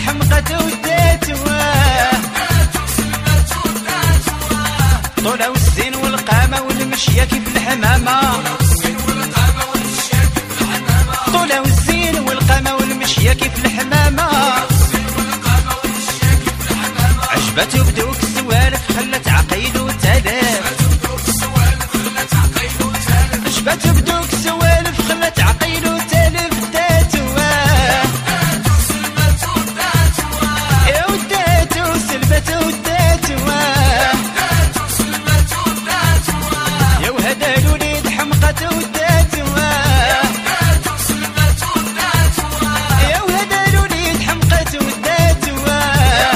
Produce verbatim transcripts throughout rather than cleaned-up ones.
حمقت ودات طولة والزين والقامة والمشية كيف الحمامة طولة والزين والقامة والمشية كيف الحمامة عجبته بدوك السوالف خلت عقيلو تالف عجبته بدوك السوالف خلت عقيلو تالف داتواه يا وداتو سلبته وداتواه يا وهذا الوليد حمقته وداتواه يا وهذا الوليد حمقته وداتواه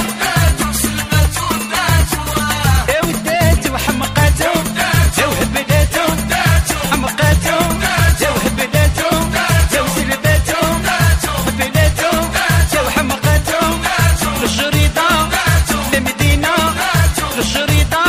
يا وداتو حمقته يا وهبلته حمقته يا وهبلته يا وسلبته هبلته يا وحمقته للشريطة للمدينة للشريطة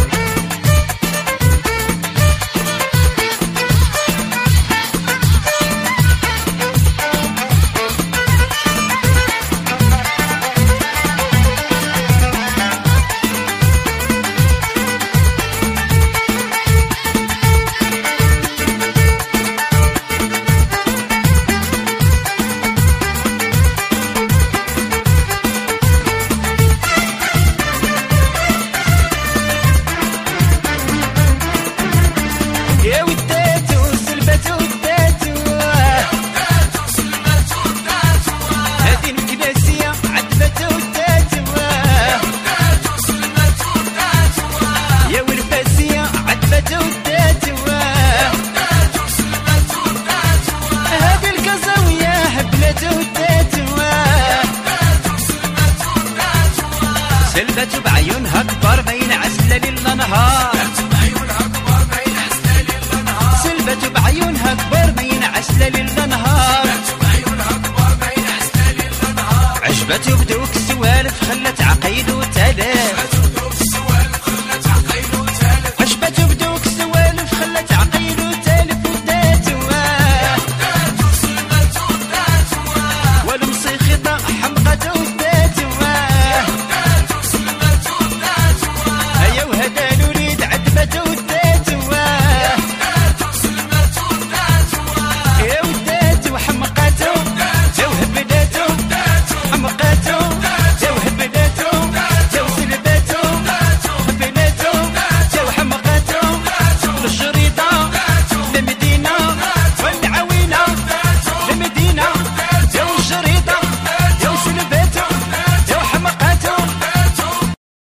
يا وداتو سلبتو وداتو هادي الكلاسية عذبتو وداتو يا والفاسية عذبتو وداتو هادي الكازاوية هبلتو وداتو سلبتو بعيونها كبار بين عسلة ليل نهار سلبته بعيونها كبر بين عسلة ليل نهار عجبته بدو